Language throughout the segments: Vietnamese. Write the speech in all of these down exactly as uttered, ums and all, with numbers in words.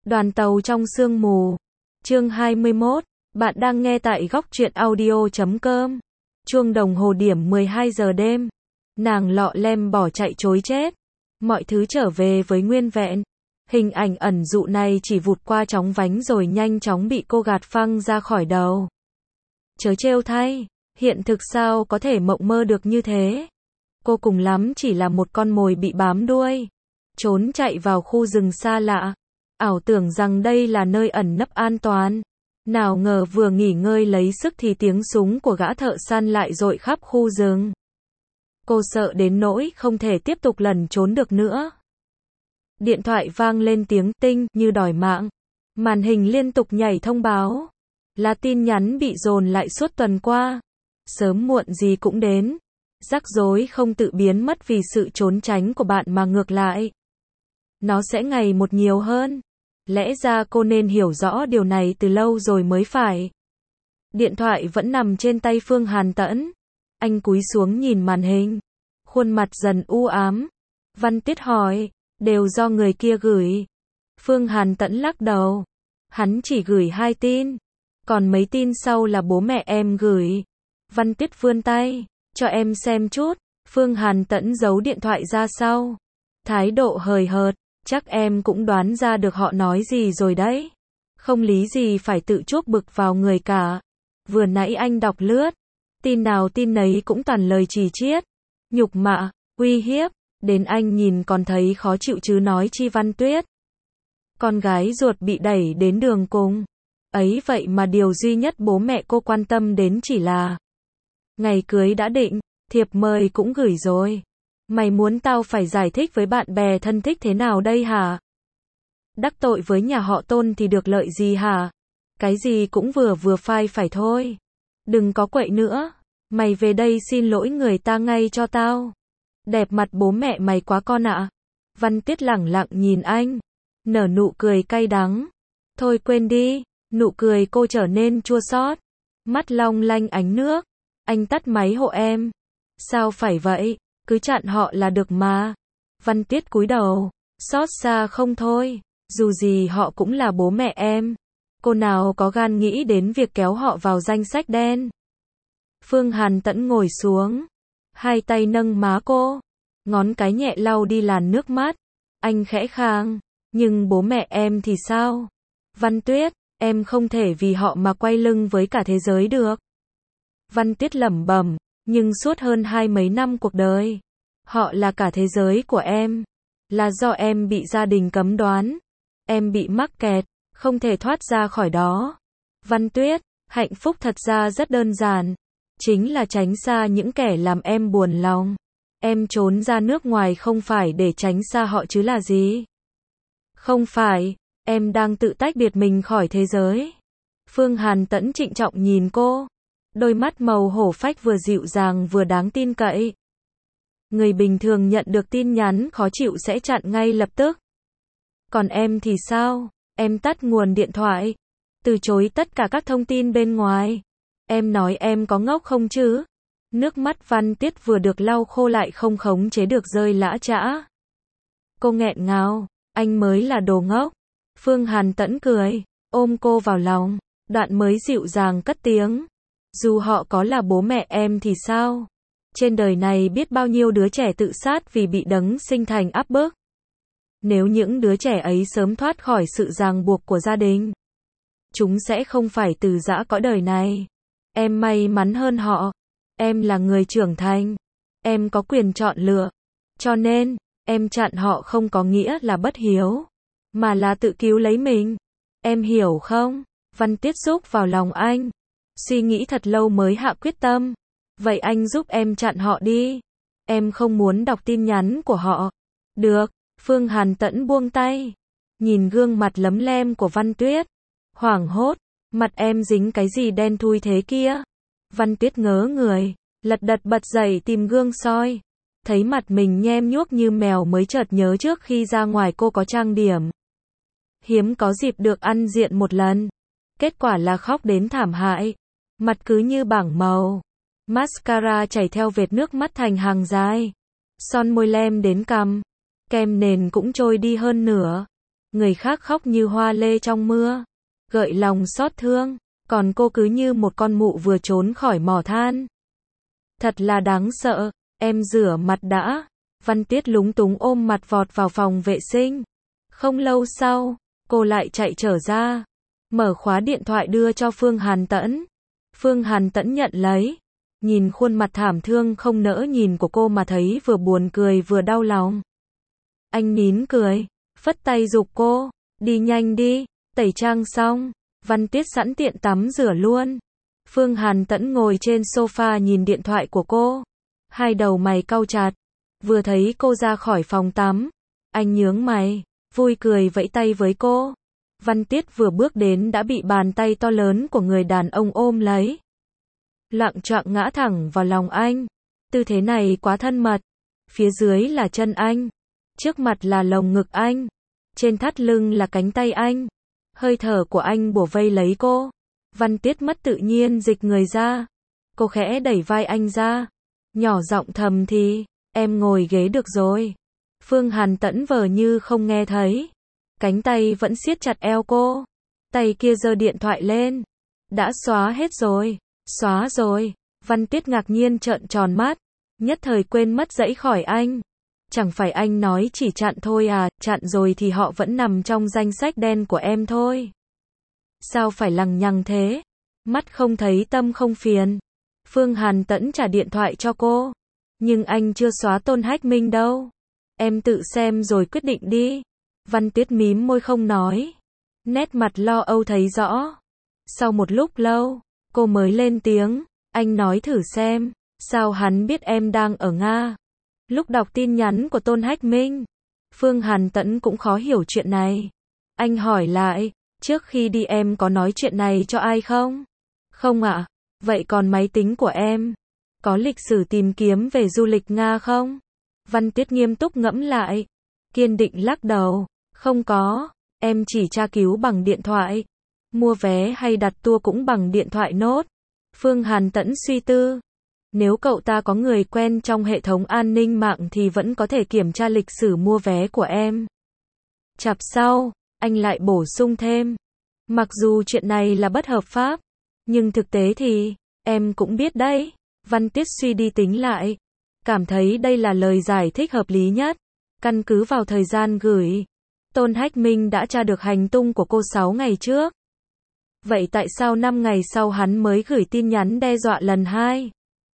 Đoàn tàu trong sương mù. Chương hai mươi mốt. Bạn đang nghe tại góc truyện audio chấm com. Chuông đồng hồ điểm mười hai giờ đêm. Nàng lọ lem bỏ chạy trối chết. Mọi thứ trở về với nguyên vẹn. Hình ảnh ẩn dụ này chỉ vụt qua chóng vánh rồi nhanh chóng bị cô gạt phăng ra khỏi đầu. Chớ trêu thay, hiện thực sao có thể mộng mơ được như thế. Cô cùng lắm chỉ là một con mồi bị bám đuôi, trốn chạy vào khu rừng xa lạ, ảo tưởng rằng đây là nơi ẩn nấp an toàn. Nào ngờ vừa nghỉ ngơi lấy sức thì tiếng súng của gã thợ săn lại dội khắp khu rừng. Cô sợ đến nỗi không thể tiếp tục lẩn trốn được nữa. Điện thoại vang lên tiếng tinh như đòi mạng. Màn hình liên tục nhảy thông báo. Là tin nhắn bị dồn lại suốt tuần qua. Sớm muộn gì cũng đến. Rắc rối không tự biến mất vì sự trốn tránh của bạn mà ngược lại. Nó sẽ ngày một nhiều hơn. Lẽ ra cô nên hiểu rõ điều này từ lâu rồi mới phải. Điện thoại vẫn nằm trên tay Phương Hàn Tẫn. Anh cúi xuống nhìn màn hình. Khuôn mặt dần u ám. Văn Tiết hỏi, đều do người kia gửi. Phương Hàn Tẫn lắc đầu. Hắn chỉ gửi hai tin. Còn mấy tin sau là bố mẹ em gửi. Văn Tiết vươn tay, cho em xem chút. Phương Hàn Tẫn giấu điện thoại ra sau. Thái độ hời hợt, chắc em cũng đoán ra được họ nói gì rồi đấy. Không lý gì phải tự chuốc bực vào người cả. Vừa nãy anh đọc lướt. Tin nào tin nấy cũng toàn lời chỉ chiết. Nhục mạ, uy hiếp. Đến anh nhìn còn thấy khó chịu chứ nói chi Văn Tuyết. Con gái ruột bị đẩy đến đường cùng. Ấy vậy mà điều duy nhất bố mẹ cô quan tâm đến chỉ là ngày cưới đã định, thiệp mời cũng gửi rồi. Mày muốn tao phải giải thích với bạn bè thân thích thế nào đây hả? Đắc tội với nhà họ Tôn thì được lợi gì hả? Cái gì cũng vừa vừa phai phải thôi. Đừng có quậy nữa. Mày về đây xin lỗi người ta ngay cho tao. Đẹp mặt bố mẹ mày quá con ạ. Văn Tiết lẳng lặng nhìn anh. Nở nụ cười cay đắng. Thôi quên đi. Nụ cười cô trở nên chua xót. Mắt long lanh ánh nước. Anh tắt máy hộ em. Sao phải vậy? Cứ chặn họ là được mà. Văn Tiết cúi đầu. Xót xa không thôi. Dù gì họ cũng là bố mẹ em. Cô nào có gan nghĩ đến việc kéo họ vào danh sách đen. Phương Hàn Tẫn ngồi xuống. Hai tay nâng má cô. Ngón cái nhẹ lau đi làn nước mắt. Anh khẽ khàng. Nhưng bố mẹ em thì sao? Văn Tuyết, em không thể vì họ mà quay lưng với cả thế giới được. Văn Tuyết lẩm bẩm. Nhưng suốt hơn hai mấy năm cuộc đời, họ là cả thế giới của em. Là do em bị gia đình cấm đoán. Em bị mắc kẹt, không thể thoát ra khỏi đó. Văn Tuyết, hạnh phúc thật ra rất đơn giản. Chính là tránh xa những kẻ làm em buồn lòng. Em trốn ra nước ngoài không phải để tránh xa họ chứ là gì? Không phải, em đang tự tách biệt mình khỏi thế giới. Phương Hàn Tẫn trịnh trọng nhìn cô. Đôi mắt màu hổ phách vừa dịu dàng vừa đáng tin cậy. Người bình thường nhận được tin nhắn khó chịu sẽ chặn ngay lập tức. Còn em thì sao? Em tắt nguồn điện thoại. Từ chối tất cả các thông tin bên ngoài. Em nói em có ngốc không chứ? Nước mắt Văn Tiết vừa được lau khô lại không khống chế được rơi lã chã. Cô nghẹn ngào. Anh mới là đồ ngốc. Phương Hàn Tẫn cười. Ôm cô vào lòng. Đoạn mới dịu dàng cất tiếng. Dù họ có là bố mẹ em thì sao? Trên đời này biết bao nhiêu đứa trẻ tự sát vì bị đấng sinh thành áp bức. Nếu những đứa trẻ ấy sớm thoát khỏi sự ràng buộc của gia đình, chúng sẽ không phải từ giã cõi đời này. Em may mắn hơn họ. Em là người trưởng thành. Em có quyền chọn lựa. Cho nên, em chặn họ không có nghĩa là bất hiếu, mà là tự cứu lấy mình. Em hiểu không? Văn Tiết rúc vào lòng anh. Suy nghĩ thật lâu mới hạ quyết tâm. Vậy anh giúp em chặn họ đi. Em không muốn đọc tin nhắn của họ. Được. Phương Hàn Tẫn buông tay. Nhìn gương mặt lấm lem của Văn Tuyết. Hoảng hốt. Mặt em dính cái gì đen thui thế kia? Văn Tuyết ngớ người. Lật đật bật dậy tìm gương soi. Thấy mặt mình nhem nhuốc như mèo mới chợt nhớ trước khi ra ngoài cô có trang điểm. Hiếm có dịp được ăn diện một lần. Kết quả là khóc đến thảm hại. Mặt cứ như bảng màu. Mascara chảy theo vệt nước mắt thành hàng dài. Son môi lem đến cằm. Kem nền cũng trôi đi hơn nửa. Người khác khóc như hoa lê trong mưa, gợi lòng xót thương, còn cô cứ như một con mụ vừa trốn khỏi mỏ than. Thật là đáng sợ, em rửa mặt đã. Văn Tiết lúng túng ôm mặt vọt vào phòng vệ sinh. Không lâu sau, cô lại chạy trở ra, mở khóa điện thoại đưa cho Phương Hàn Tẫn. Phương Hàn Tẫn nhận lấy, nhìn khuôn mặt thảm thương không nỡ nhìn của cô mà thấy vừa buồn cười vừa đau lòng. Anh nín cười, phất tay giục cô, đi nhanh đi, tẩy trang xong, Văn Tiết sẵn tiện tắm rửa luôn. Phương Hàn Tẫn ngồi trên sofa nhìn điện thoại của cô, hai đầu mày cau chặt. Vừa thấy cô ra khỏi phòng tắm, anh nhướng mày, vui cười vẫy tay với cô. Văn Tiết vừa bước đến đã bị bàn tay to lớn của người đàn ông ôm lấy. Loạng choạng ngã thẳng vào lòng anh. Tư thế này quá thân mật. Phía dưới là chân anh, trước mặt là lồng ngực anh, trên thắt lưng là cánh tay anh. Hơi thở của anh bủa vây lấy cô. Văn Tiết mất tự nhiên dịch người ra. Cô khẽ đẩy vai anh ra, nhỏ giọng thầm thì, em ngồi ghế được rồi. Phương Hàn Tẫn vờ như không nghe thấy, cánh tay vẫn siết chặt eo cô. Tay kia giơ điện thoại lên. Đã xóa hết rồi. Xóa rồi. Văn Tiết ngạc nhiên trợn tròn mắt, nhất thời quên mất dãy khỏi anh. Chẳng phải anh nói chỉ chặn thôi à, chặn rồi thì họ vẫn nằm trong danh sách đen của em thôi. Sao phải lằng nhằng thế? Mắt không thấy tâm không phiền. Phương Hàn Tẫn trả điện thoại cho cô. Nhưng anh chưa xóa Tôn Hách Minh đâu. Em tự xem rồi quyết định đi. Văn Tiết mím môi không nói. Nét mặt lo âu thấy rõ. Sau một lúc lâu, cô mới lên tiếng. Anh nói thử xem, sao hắn biết em đang ở Nga? Lúc đọc tin nhắn của Tôn Hách Minh, Phương Hàn Tẫn cũng khó hiểu chuyện này. Anh hỏi lại, trước khi đi em có nói chuyện này cho ai không? Không ạ. Vậy còn máy tính của em, có lịch sử tìm kiếm về du lịch Nga không? Văn Tiết nghiêm túc ngẫm lại, kiên định lắc đầu. Không có, em chỉ tra cứu bằng điện thoại. Mua vé hay đặt tour cũng bằng điện thoại nốt. Phương Hàn Tẫn suy tư. Nếu cậu ta có người quen trong hệ thống an ninh mạng thì vẫn có thể kiểm tra lịch sử mua vé của em. Chặp sau, anh lại bổ sung thêm. Mặc dù chuyện này là bất hợp pháp, nhưng thực tế thì, em cũng biết đấy. Văn Tiết suy đi tính lại, cảm thấy đây là lời giải thích hợp lý nhất. Căn cứ vào thời gian gửi, Tôn Hách Minh đã tra được hành tung của cô sáu ngày trước. Vậy tại sao năm ngày sau hắn mới gửi tin nhắn đe dọa lần hai?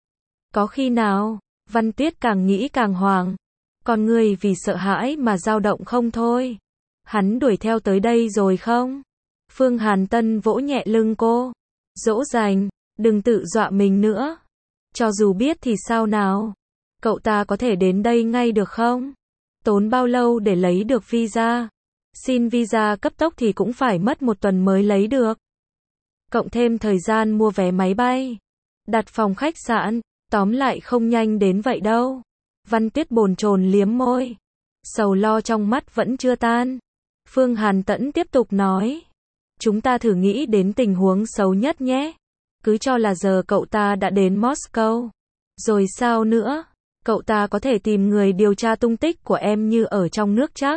Có khi nào? Văn Tiết càng nghĩ càng hoảng. Con người vì sợ hãi mà dao động không thôi. Hắn đuổi theo tới đây rồi không? Phương Hàn Tân vỗ nhẹ lưng cô. Dỗ dành, đừng tự dọa mình nữa. Cho dù biết thì sao nào? Cậu ta có thể đến đây ngay được không? Tốn bao lâu để lấy được visa? Xin visa cấp tốc thì cũng phải mất một tuần mới lấy được. Cộng thêm thời gian mua vé máy bay, đặt phòng khách sạn, tóm lại không nhanh đến vậy đâu. Văn Tiết bồn chồn liếm môi. Sầu lo trong mắt vẫn chưa tan. Phương Hàn Tẫn tiếp tục nói. Chúng ta thử nghĩ đến tình huống xấu nhất nhé. Cứ cho là giờ cậu ta đã đến Moscow. Rồi sao nữa? Cậu ta có thể tìm người điều tra tung tích của em như ở trong nước chắc.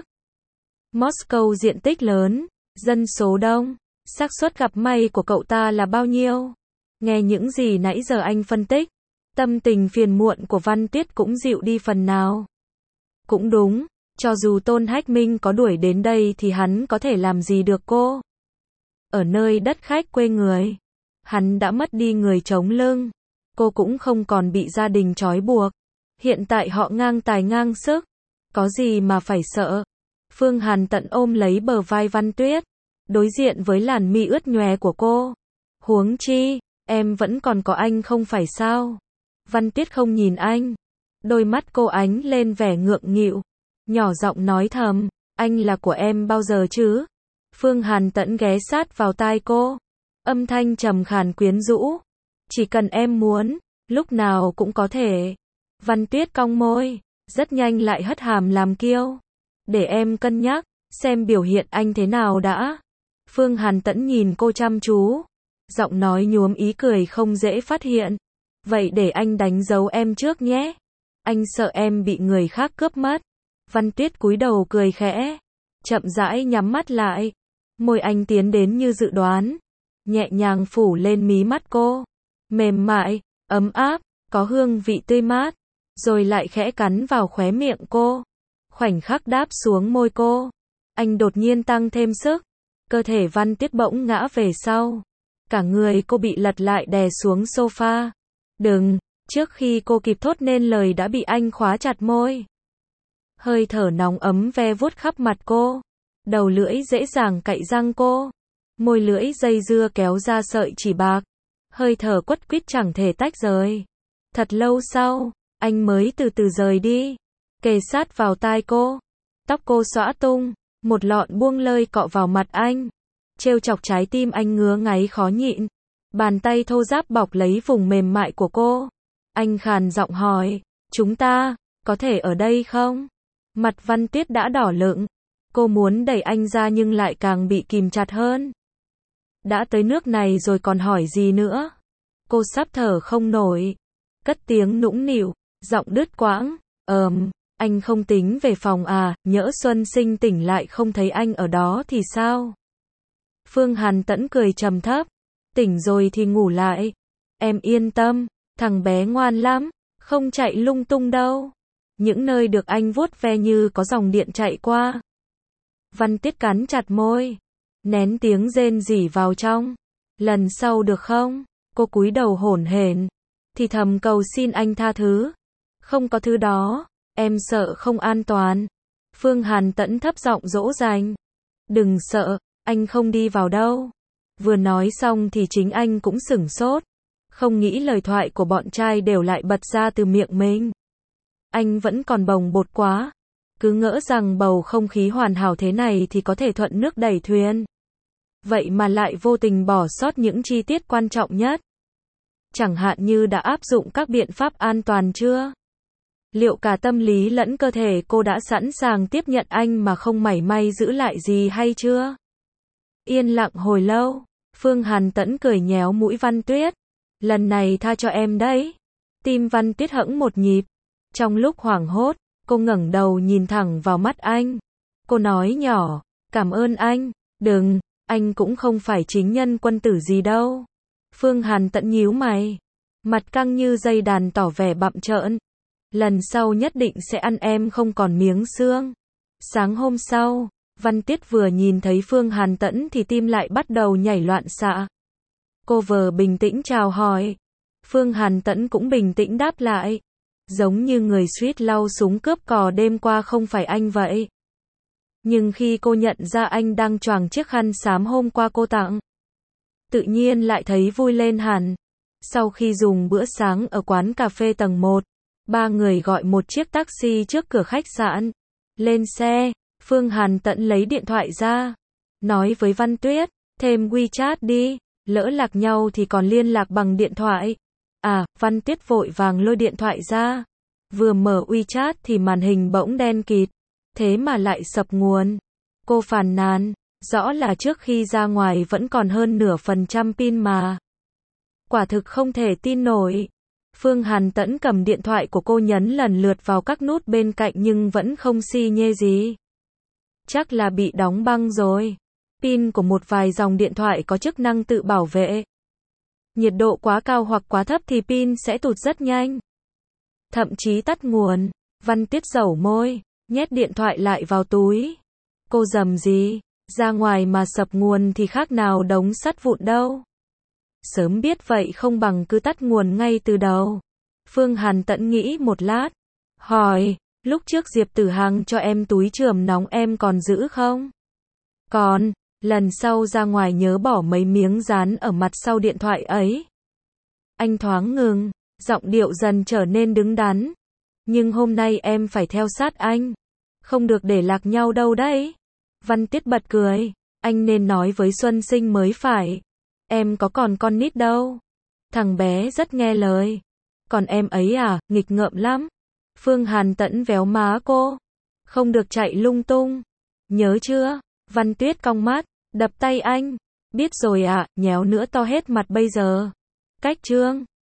Moscow diện tích lớn, dân số đông. Xác suất gặp may của cậu ta là bao nhiêu? Nghe những gì nãy giờ anh phân tích, tâm tình phiền muộn của Văn Tiết cũng dịu đi phần nào. Cũng đúng, cho dù Tôn Hách Minh có đuổi đến đây thì hắn có thể làm gì được cô? Ở nơi đất khách quê người, hắn đã mất đi người chống lưng. Cô cũng không còn bị gia đình trói buộc. Hiện tại họ ngang tài ngang sức. Có gì mà phải sợ? Phương Hàn Tẫn ôm lấy bờ vai Văn Tuyết, đối diện với làn mi ướt nhòe của cô. Huống chi, em vẫn còn có anh không phải sao? Văn Tiết không nhìn anh. Đôi mắt cô ánh lên vẻ ngượng nghịu. Nhỏ giọng nói thầm, anh là của em bao giờ chứ? Phương Hàn Tẫn ghé sát vào tai cô. Âm thanh trầm khàn quyến rũ. Chỉ cần em muốn, lúc nào cũng có thể. Văn Tuyết cong môi, rất nhanh lại hất hàm làm kiêu. Để em cân nhắc, xem biểu hiện anh thế nào đã. Phương Hàn Tẫn nhìn cô chăm chú. Giọng nói nhuốm ý cười không dễ phát hiện. Vậy để anh đánh dấu em trước nhé. Anh sợ em bị người khác cướp mất. Văn Tuyết cúi đầu cười khẽ. chậm rãi nhắm mắt lại. Môi anh tiến đến như dự đoán, nhẹ nhàng phủ lên mí mắt cô. Mềm mại, ấm áp, có hương vị tươi mát, rồi lại khẽ cắn vào khóe miệng cô. Khoảnh khắc đáp xuống môi cô, anh đột nhiên tăng thêm sức. Cơ thể Văn Tuyết bỗng ngã về sau. Cả người cô bị lật lại đè xuống sofa. Đừng, trước khi cô kịp thốt nên lời đã bị anh khóa chặt môi. Hơi thở nóng ấm ve vuốt khắp mặt cô. Đầu lưỡi dễ dàng cạy răng cô. Môi lưỡi dây dưa kéo ra sợi chỉ bạc. Hơi thở quất quýt chẳng thể tách rời. Thật lâu sau, anh mới từ từ rời đi. Kề sát vào tai cô. Tóc cô xõa tung. Một lọn buông lơi cọ vào mặt anh. Trêu chọc trái tim anh ngứa ngáy khó nhịn. Bàn tay thô ráp bọc lấy vùng mềm mại của cô. Anh khàn giọng hỏi, chúng ta, có thể ở đây không? Mặt Văn Tuyết đã đỏ lựng. Cô muốn đẩy anh ra nhưng lại càng bị kìm chặt hơn. Đã tới nước này rồi còn hỏi gì nữa? Cô sắp thở không nổi. Cất tiếng nũng nịu, giọng đứt quãng. Ờm, anh không tính về phòng à, nhỡ Xuân Sinh tỉnh lại không thấy anh ở đó thì sao? Phương Hàn Tẫn cười trầm thấp. Tỉnh rồi thì ngủ lại. Em yên tâm, thằng bé ngoan lắm, không chạy lung tung đâu. Những nơi được anh vuốt ve như có dòng điện chạy qua. Văn Tuyết cắn chặt môi, nén tiếng rên rỉ vào trong. Lần sau được không? Cô cúi đầu hổn hển, thì thầm cầu xin anh tha thứ. Không có thứ đó, em sợ không an toàn. Phương Hàn Tẫn thấp giọng dỗ dành. Đừng sợ, anh không đi vào đâu. Vừa nói xong thì chính anh cũng sửng sốt. Không nghĩ lời thoại của bọn trai đều lại bật ra từ miệng mình. Anh vẫn còn bồng bột quá. Cứ ngỡ rằng bầu không khí hoàn hảo thế này thì có thể thuận nước đẩy thuyền. Vậy mà lại vô tình bỏ sót những chi tiết quan trọng nhất. Chẳng hạn như đã áp dụng các biện pháp an toàn chưa? Liệu cả tâm lý lẫn cơ thể cô đã sẵn sàng tiếp nhận anh mà không mảy may giữ lại gì hay chưa? Yên lặng hồi lâu, Phương Hàn Tẫn cười nhéo mũi Văn Tuyết. Lần này tha cho em đấy. Tim Văn Tuyết hẫng một nhịp. Trong lúc hoảng hốt, cô ngẩng đầu nhìn thẳng vào mắt anh. Cô nói nhỏ, cảm ơn anh. Đừng, anh cũng không phải chính nhân quân tử gì đâu. Phương Hàn Tẫn nhíu mày. Mặt căng như dây đàn tỏ vẻ bặm trợn. Lần sau nhất định sẽ ăn em không còn miếng xương. Sáng hôm sau, Văn Tuyết vừa nhìn thấy Phương Hàn Tẫn thì tim lại bắt đầu nhảy loạn xạ. Cô vờ bình tĩnh chào hỏi. Phương Hàn Tẫn cũng bình tĩnh đáp lại. Giống như người suýt lau súng cướp cò đêm qua không phải anh vậy. Nhưng khi cô nhận ra anh đang choàng chiếc khăn xám hôm qua cô tặng, tự nhiên lại thấy vui lên hẳn. Sau khi dùng bữa sáng ở quán cà phê tầng một, ba người gọi một chiếc taxi trước cửa khách sạn. Lên xe, Phương Hàn Tẫn lấy điện thoại ra. Nói với Văn Tuyết, thêm WeChat đi, lỡ lạc nhau thì còn liên lạc bằng điện thoại. À, Văn Tuyết vội vàng lôi điện thoại ra. Vừa mở WeChat thì màn hình bỗng đen kịt. Thế mà lại sập nguồn. Cô phàn nàn, rõ là trước khi ra ngoài vẫn còn hơn nửa phần trăm pin mà. Quả thực không thể tin nổi. Phương Hàn Tẫn cầm điện thoại của cô nhấn lần lượt vào các nút bên cạnh nhưng vẫn không xi nhê gì. Chắc là bị đóng băng rồi. Pin của một vài dòng điện thoại có chức năng tự bảo vệ. Nhiệt độ quá cao hoặc quá thấp thì pin sẽ tụt rất nhanh. Thậm chí tắt nguồn. Văn Tuyết dẩu môi, nhét điện thoại lại vào túi. Cô rầm gì, ra ngoài mà sập nguồn thì khác nào đống sắt vụn đâu. Sớm biết vậy không bằng cứ tắt nguồn ngay từ đầu. Phương Hàn Tẫn nghĩ một lát. Hỏi, lúc trước Diệp Tử Hằng cho em túi chườm nóng em còn giữ không? Còn, lần sau ra ngoài nhớ bỏ mấy miếng dán ở mặt sau điện thoại ấy. Anh thoáng ngừng, giọng điệu dần trở nên đứng đắn. Nhưng hôm nay em phải theo sát anh. Không được để lạc nhau đâu đấy. Văn Tuyết bật cười. Anh nên nói với Xuân Sinh mới phải. Em có còn con nít đâu. Thằng bé rất nghe lời. Còn em ấy à, nghịch ngợm lắm. Phương Hàn Tẫn véo má cô. Không được chạy lung tung. Nhớ chưa? Văn Tuyết cong mắt, đập tay anh. Biết rồi ạ, à, nhéo nữa to hết mặt bây giờ. Cách trương.